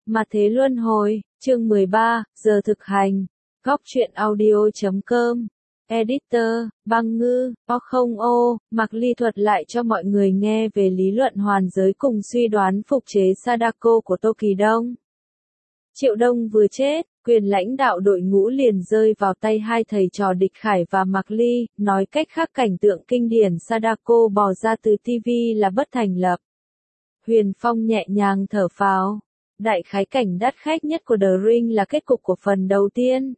Mà thế luân hồi, chương 13, giờ thực hành. Góc truyện audio.com. Editor, Băng Ngư, O. Mạc Ly thuật lại cho mọi người nghe về lý luận hoàn giới cùng suy đoán phục chế Sadako của Tô Kỳ Đông. Triệu Đông vừa chết, quyền lãnh đạo đội ngũ liền rơi vào tay hai thầy trò Địch Khải và Mạc Ly, nói cách khác cảnh tượng kinh điển Sadako bò ra từ TV là bất thành lập. Huyền Phong nhẹ nhàng thở phào. Đại khái cảnh đắt khách nhất của The Ring là kết cục của phần đầu tiên.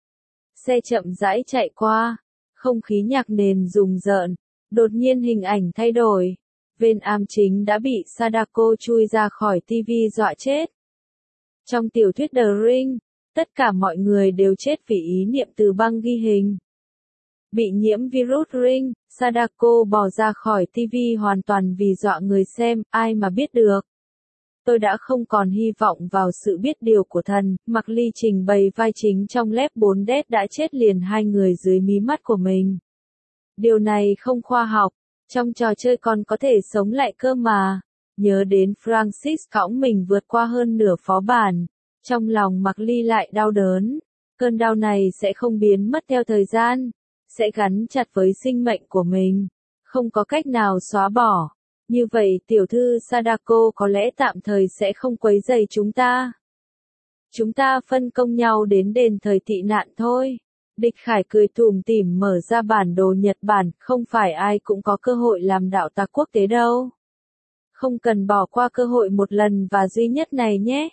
Xe chậm rãi chạy qua, không khí nhạc nền rùng rợn, đột nhiên hình ảnh thay đổi. Vên am chính đã bị Sadako chui ra khỏi TV dọa chết. Trong tiểu thuyết The Ring, tất cả mọi người đều chết vì ý niệm từ băng ghi hình. Bị nhiễm virus Ring, Sadako bò ra khỏi TV hoàn toàn vì dọa người xem, ai mà biết được. Tôi đã không còn hy vọng vào sự biết điều của thần, Mạc Ly trình bày vai chính trong Left 4 Dead đã chết liền hai người dưới mí mắt của mình. Điều này không khoa học, trong trò chơi còn có thể sống lại cơ mà. Nhớ đến Francis cõng mình vượt qua hơn nửa phó bản, trong lòng Mạc Ly lại đau đớn. Cơn đau này sẽ không biến mất theo thời gian, sẽ gắn chặt với sinh mệnh của mình, không có cách nào xóa bỏ. Như vậy tiểu thư Sadako có lẽ tạm thời sẽ không quấy rầy chúng ta. Chúng ta phân công nhau đến đền thời tị nạn thôi. Địch Khải cười tủm tỉm mở ra bản đồ Nhật Bản, không phải ai cũng có cơ hội làm đạo tặc quốc tế đâu. Không cần bỏ qua cơ hội một lần và duy nhất này nhé.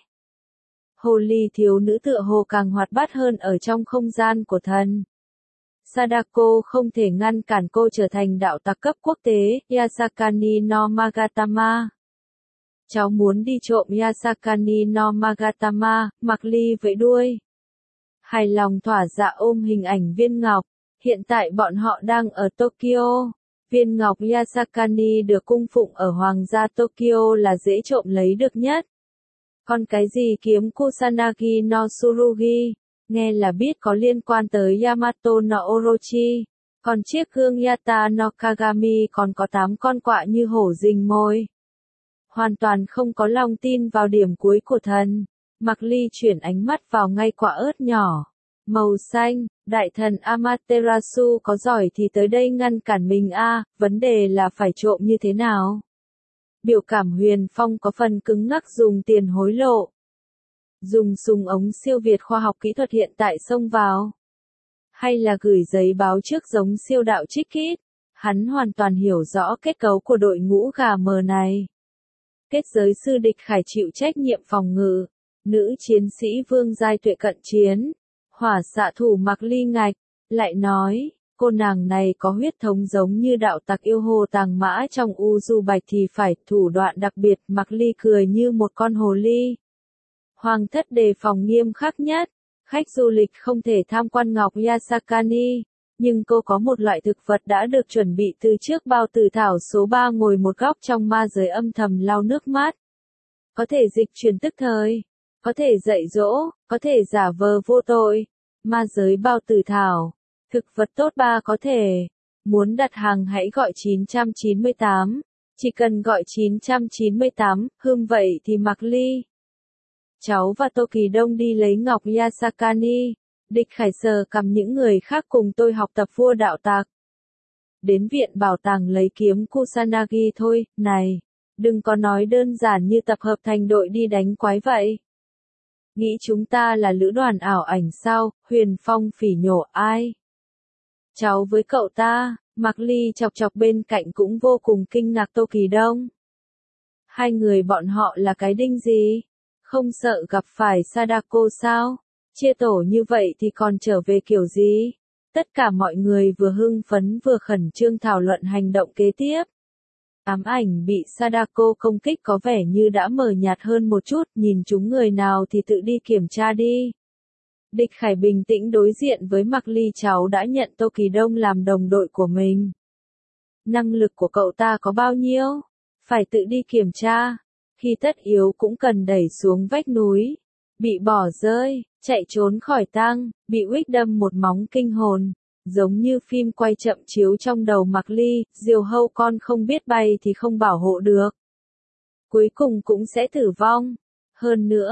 Hồ ly thiếu nữ tựa hồ càng hoạt bát hơn ở trong không gian của thần. Sadako không thể ngăn cản cô trở thành đạo tặc cấp quốc tế, Yasakani no Magatama. Cháu muốn đi trộm Yasakani no Magatama, Mạc Ly vẫy đuôi. Hài lòng thỏa dạ ôm hình ảnh viên ngọc, hiện tại bọn họ đang ở Tokyo. Viên ngọc Yasakani được cung phụng ở Hoàng gia Tokyo là dễ trộm lấy được nhất. Còn cái gì kiếm Kusanagi no Tsurugi? Nghe là biết có liên quan tới Yamato no Orochi. Còn chiếc gương Yata no Kagami còn có 8 con quạ như hổ rình mồi. Hoàn toàn không có lòng tin vào điểm cuối của thần. Mạc Ly chuyển ánh mắt vào ngay quả ớt nhỏ. Màu xanh, đại thần Amaterasu có giỏi thì tới đây ngăn cản mình vấn đề là phải trộm như thế nào? Biểu cảm Huyền Phong có phần cứng ngắc dùng tiền hối lộ. Dùng súng ống siêu việt khoa học kỹ thuật hiện tại xông vào. Hay là gửi giấy báo trước giống siêu đạo Trích Kít. Hắn hoàn toàn hiểu rõ kết cấu của đội ngũ gà mờ này. Kết giới sư Địch Khải chịu trách nhiệm phòng ngự. Nữ chiến sĩ Vương Giai Tuệ cận chiến. Hỏa xạ thủ Mạc Ly ngạch. Lại nói, cô nàng này có huyết thống giống như đạo tặc yêu hồ tàng mã trong U Du Bạch thì phải thủ đoạn đặc biệt. Mạc Ly cười như một con hồ ly. Hoàng thất đề phòng nghiêm khắc nhất, khách du lịch không thể tham quan ngọc Yasakani, nhưng cô có một loại thực vật đã được chuẩn bị từ trước bao tử thảo số 3 ngồi một góc trong ma giới âm thầm lau nước mắt. Có thể dịch chuyển tức thời, có thể dạy dỗ, có thể giả vờ vô tội. Ma giới bao tử thảo, thực vật tốt 3 có thể. Muốn đặt hàng hãy gọi 998, chỉ cần gọi 998, vậy thì Mạc Ly. Cháu và Tô Kỳ Đông đi lấy ngọc Yasakani. Địch Khải sờ cầm những người khác cùng tôi học tập vua đạo tặc. Đến viện bảo tàng lấy kiếm Kusanagi thôi, này. Đừng có nói đơn giản như tập hợp thành đội đi đánh quái vậy. Nghĩ chúng ta là lữ đoàn ảo ảnh sao? Huyền Phong phỉ nhổ ai? Cháu với cậu ta, Mạc Ly chọc chọc bên cạnh cũng vô cùng kinh ngạc Tô Kỳ Đông. Hai người bọn họ là cái đinh gì? Không sợ gặp phải Sadako sao? Chia tổ như vậy thì còn trở về kiểu gì? Tất cả mọi người vừa hưng phấn vừa khẩn trương thảo luận hành động kế tiếp. Ám ảnh bị Sadako công kích có vẻ như đã mờ nhạt hơn một chút, nhìn chúng người nào thì tự đi kiểm tra đi. Địch Khải bình tĩnh đối diện với Mạc Ly, cháu đã nhận Tô Kỳ Đông làm đồng đội của mình. Năng lực của cậu ta có bao nhiêu? Phải tự đi kiểm tra. Khi tất yếu cũng cần đẩy xuống vách núi. Bị bỏ rơi, chạy trốn khỏi tang, bị Wick đâm một móng kinh hồn. Giống như phim quay chậm chiếu trong đầu Mạc Ly, diều hâu con không biết bay thì không bảo hộ được. Cuối cùng cũng sẽ tử vong. Hơn nữa,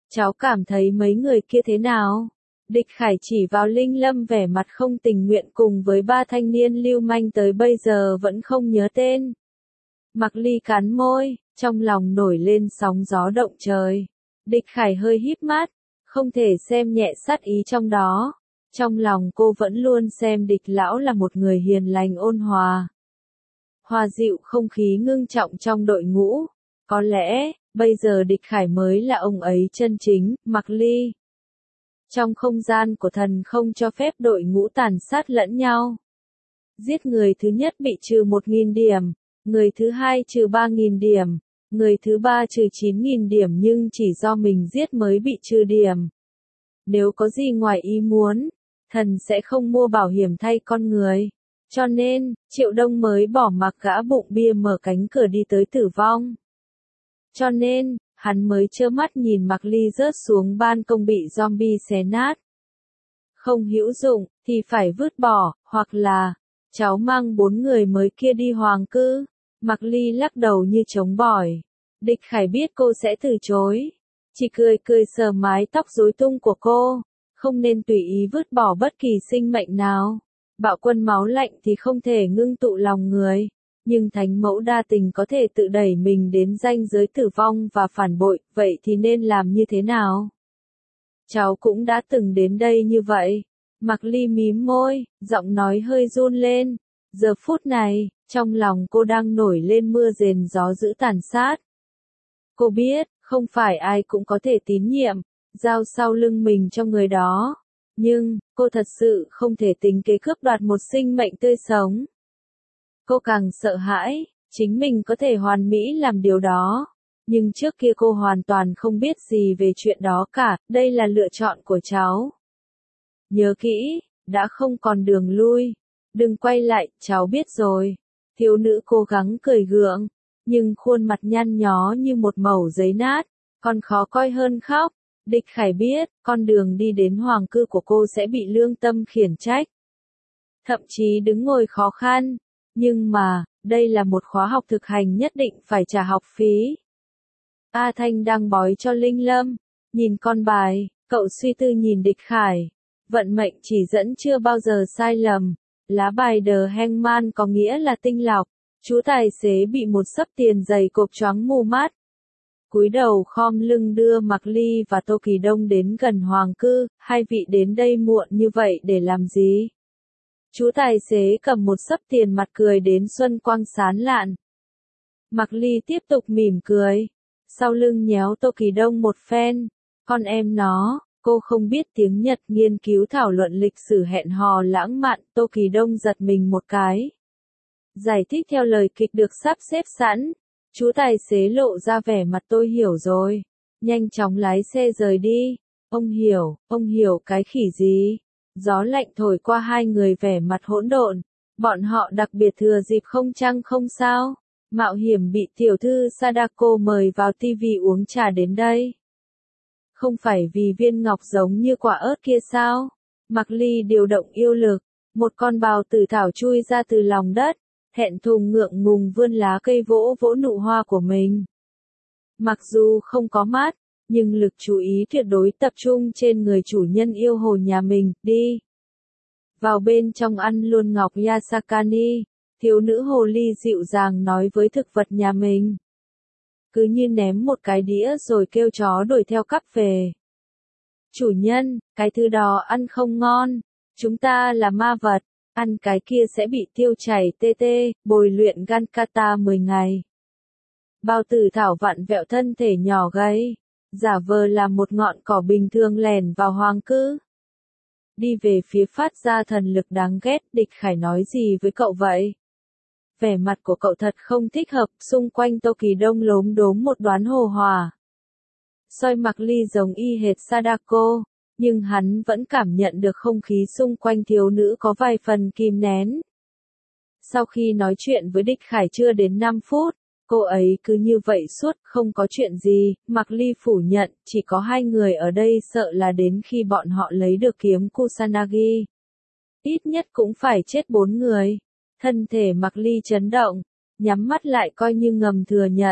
Cháu cảm thấy mấy người kia thế nào? Địch Khải chỉ vào Linh Lâm vẻ mặt không tình nguyện cùng với ba thanh niên lưu manh tới bây giờ vẫn không nhớ tên. Mạc Ly cắn môi, trong lòng nổi lên sóng gió động trời. Địch Khải hơi híp mắt, không thể xem nhẹ sát ý trong đó. Trong lòng cô vẫn luôn xem địch lão là một người hiền lành ôn hòa. Hòa dịu không khí ngưng trọng trong đội ngũ. Có lẽ, bây giờ địch Khải mới là ông ấy chân chính, Mạc Ly. Trong không gian của thần không cho phép đội ngũ tàn sát lẫn nhau. Giết người thứ nhất bị trừ 1.000 điểm, người thứ hai trừ 3.000 điểm, người thứ ba trừ 9.000 điểm nhưng chỉ do mình giết mới bị trừ điểm. Nếu có gì ngoài ý muốn, thần sẽ không mua bảo hiểm thay con người. Cho nên, Triệu Đông mới bỏ mặc gã bụng bia mở cánh cửa đi tới tử vong. Cho nên, hắn mới trơ mắt nhìn Mạc Ly rớt xuống ban công bị zombie xé nát. Không hữu dụng, thì phải vứt bỏ, hoặc là, cháu mang 4 người mới kia đi hoàng cư. Mạc Ly lắc đầu như chống bỏi. Địch Khải biết cô sẽ từ chối. Chỉ cười cười sờ mái tóc rối tung của cô. Không nên tùy ý vứt bỏ bất kỳ sinh mệnh nào. Bạo quân máu lạnh thì không thể ngưng tụ lòng người. Nhưng thánh mẫu đa tình có thể tự đẩy mình đến ranh giới tử vong và phản bội, vậy thì nên làm như thế nào? Cháu cũng đã từng đến đây như vậy. Mạc Ly mím môi, giọng nói hơi run lên. Giờ phút này, trong lòng cô đang nổi lên mưa rền gió dữ tàn sát. Cô biết, không phải ai cũng có thể tín nhiệm, giao sau lưng mình cho người đó. Nhưng, cô thật sự không thể tính kế cướp đoạt một sinh mệnh tươi sống. Cô càng sợ hãi, chính mình có thể hoàn mỹ làm điều đó. Nhưng trước kia cô hoàn toàn không biết gì về chuyện đó cả, đây là lựa chọn của cháu. Nhớ kỹ, đã không còn đường lui. Đừng quay lại, cháu biết rồi. Thiếu nữ cố gắng cười gượng, nhưng khuôn mặt nhăn nhó như một mẩu giấy nát, còn khó coi hơn khóc. Địch Khải biết, con đường đi đến hoàng cư của cô sẽ bị lương tâm khiển trách. Thậm chí đứng ngồi khó khăn. Nhưng mà, đây là một khóa học thực hành nhất định phải trả học phí. A Thanh đang bói cho Linh Lâm. Nhìn con bài, cậu suy tư nhìn Địch Khải. Vận mệnh chỉ dẫn chưa bao giờ sai lầm. Lá bài The Hangman có nghĩa là tinh lọc. Chú tài xế bị một xấp tiền dày cộp choáng mù mắt. Cúi đầu khom lưng đưa Mạc Ly và Tô Kỳ Đông đến gần hoàng cư. Hai vị đến đây muộn như vậy để làm gì? Chú tài xế cầm một xấp tiền mặt cười đến xuân quang sán lạn. Mạc Ly tiếp tục mỉm cười. Sau lưng nhéo Tô Kỳ Đông một phen. Con em nó, cô không biết tiếng Nhật nghiên cứu thảo luận lịch sử hẹn hò lãng mạn. Tô Kỳ Đông giật mình một cái. Giải thích theo lời kịch được sắp xếp sẵn. Chú tài xế lộ ra vẻ mặt tôi hiểu rồi. Nhanh chóng lái xe rời đi. Ông hiểu cái khỉ gì? Gió lạnh thổi qua hai người vẻ mặt hỗn độn. Bọn họ đặc biệt thừa dịp không chăng không sao? Mạo hiểm bị tiểu thư Sadako mời vào tivi uống trà đến đây. Không phải vì viên ngọc giống như quả ớt kia sao? Mạc Ly điều động yêu lực. Một con bào tử thảo chui ra từ lòng đất. Thẹn thùng ngượng ngùng vươn lá cây vỗ vỗ nụ hoa của mình. Mặc dù không có mắt, nhưng lực chú ý tuyệt đối tập trung trên người chủ nhân yêu hồ nhà mình, đi. Vào bên trong ăn luôn ngọc Yasakani, thiếu nữ hồ ly dịu dàng nói với thực vật nhà mình. Cứ như ném một cái đĩa rồi kêu chó đuổi theo cắp về. Chủ nhân, cái thứ đó ăn không ngon, chúng ta là ma vật. Ăn cái kia sẽ bị tiêu chảy tê tê, bồi luyện Gankata 10 ngày. Bao tử thảo vặn vẹo thân thể nhỏ gầy, giả vờ là một ngọn cỏ bình thường lẻn vào hoàng cư. Đi về phía phát ra thần lực đáng ghét. Địch Khải nói gì với cậu vậy? Vẻ mặt của cậu thật không thích hợp, xung quanh Tô Kỳ Đông lốm đốm một đoán hồ hỏa. Soi Mạc Ly giống y hệt Sadako. Nhưng hắn vẫn cảm nhận được không khí xung quanh thiếu nữ có vài phần kìm nén. Sau khi nói chuyện với Địch Khải chưa đến 5 phút, cô ấy cứ như vậy suốt, không có chuyện gì. Mạc Ly phủ nhận, chỉ có 2 người ở đây, sợ là đến khi bọn họ lấy được kiếm Kusanagi. Ít nhất cũng phải chết 4 người. Thân thể Mạc Ly chấn động, nhắm mắt lại coi như ngầm thừa nhận.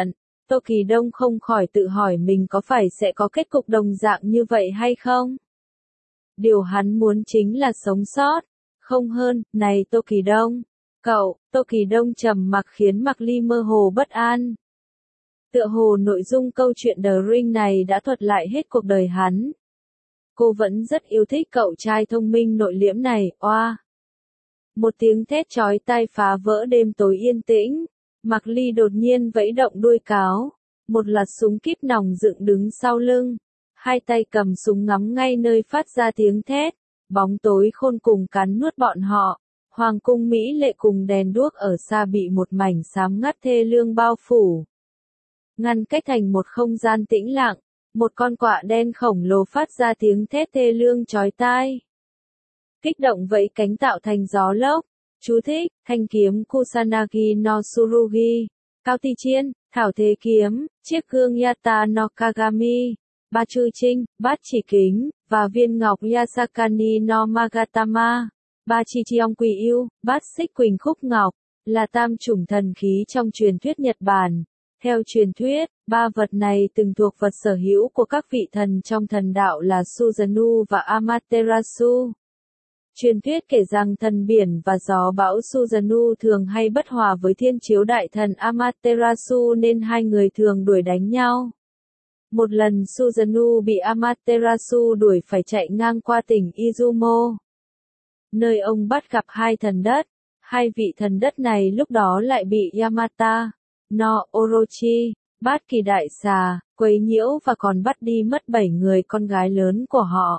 Tô Kỳ Đông không khỏi tự hỏi mình có phải sẽ có kết cục đồng dạng như vậy hay không? Điều hắn muốn chính là sống sót, không hơn. Này Tô Kỳ Đông, cậu. Tô Kỳ Đông trầm mặc khiến Mạc Ly mơ hồ bất an. Tựa hồ nội dung câu chuyện The Ring này đã thuật lại hết cuộc đời hắn. Cô vẫn rất yêu thích cậu trai thông minh nội liễm này, oa. Một tiếng thét chói tai phá vỡ đêm tối yên tĩnh. Mạc Ly đột nhiên vẫy động đuôi cáo. Một loạt súng kíp nòng dựng đứng sau lưng. Hai tay cầm súng ngắm ngay nơi phát ra tiếng thét. Bóng tối khôn cùng cắn nuốt bọn họ. Hoàng cung Mỹ lệ cùng đèn đuốc ở xa bị một mảnh xám ngắt thê lương bao phủ. Ngăn cách thành một không gian tĩnh lặng. Một con quạ đen khổng lồ phát ra tiếng thét thê lương chói tai. Kích động vẫy cánh tạo thành gió lốc. Chú thích, thanh kiếm Kusanagi no Tsurugi, Cao Ti Chiên, Thảo Thế Kiếm, chiếc gương Yata no Kagami, ba chư trinh, bát chỉ kính, và viên ngọc Yasakani no Magatama, ba chi chiong quỳ yêu, bát xích quỳnh khúc ngọc, là tam chủng thần khí trong truyền thuyết Nhật Bản. Theo truyền thuyết, ba vật này từng thuộc vật sở hữu của các vị thần trong thần đạo là Susanoo và Amaterasu. Truyền thuyết kể rằng thần biển và gió bão Susanoo thường hay bất hòa với thiên chiếu đại thần Amaterasu nên hai người thường đuổi đánh nhau. Một lần Susanoo bị Amaterasu đuổi phải chạy ngang qua tỉnh Izumo, nơi ông bắt gặp hai thần đất. Hai vị thần đất này lúc đó lại bị Yamata no Orochi, bát kỳ đại xà, quấy nhiễu và còn bắt đi mất 7 người con gái lớn của họ.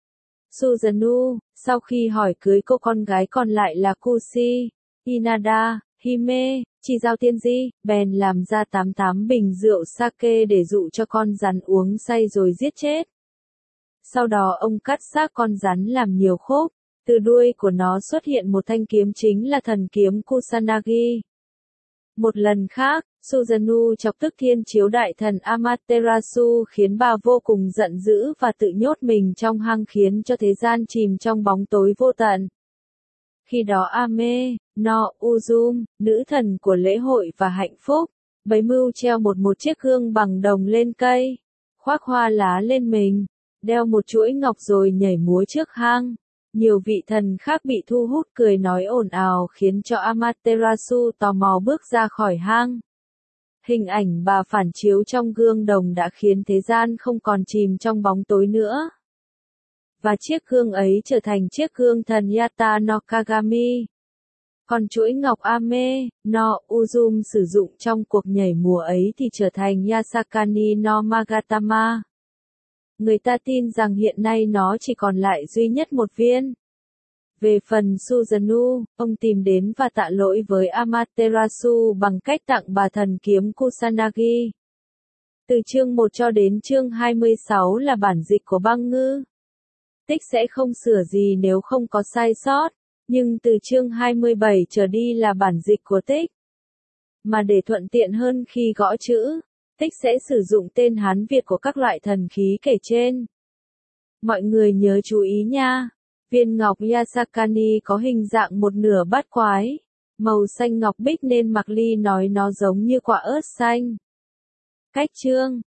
Susanoo, sau khi hỏi cưới cô con gái còn lại là Kushi, Inada, Hime, Chi Giao Tiên Di, bèn làm ra 88 bình rượu sake để dụ cho con rắn uống say rồi giết chết. Sau đó ông cắt xác con rắn làm nhiều khúc, từ đuôi của nó xuất hiện một thanh kiếm chính là thần kiếm Kusanagi. Một lần khác, Susanoo chọc tức thiên chiếu đại thần Amaterasu khiến bà vô cùng giận dữ và tự nhốt mình trong hang khiến cho thế gian chìm trong bóng tối vô tận. Khi đó Ame no Uzum, nữ thần của lễ hội và hạnh phúc, bấy mưu treo một chiếc gương bằng đồng lên cây, khoác hoa lá lên mình, đeo một chuỗi ngọc rồi nhảy múa trước hang. Nhiều vị thần khác bị thu hút cười nói ồn ào khiến cho Amaterasu tò mò bước ra khỏi hang. Hình ảnh bà phản chiếu trong gương đồng đã khiến thế gian không còn chìm trong bóng tối nữa. Và chiếc gương ấy trở thành chiếc gương thần Yata no Kagami. Còn chuỗi ngọc Ame no Uzum sử dụng trong cuộc nhảy múa ấy thì trở thành Yasakani no Magatama. Người ta tin rằng hiện nay nó chỉ còn lại duy nhất một viên. Về phần Susanoo, ông tìm đến và tạ lỗi với Amaterasu bằng cách tặng bà thần kiếm Kusanagi. Từ chương 1 cho đến chương 26 là bản dịch của Băng Ngư. Tích sẽ không sửa gì nếu không có sai sót, nhưng từ chương 27 trở đi là bản dịch của Tích. Mà để thuận tiện hơn khi gõ chữ, Tích sẽ sử dụng tên Hán Việt của các loại thần khí kể trên. Mọi người nhớ chú ý nha. Viên ngọc Yasakani có hình dạng một nửa bát quái, màu xanh ngọc bích nên Mạc Ly nói nó giống như quả ớt xanh. Cách chương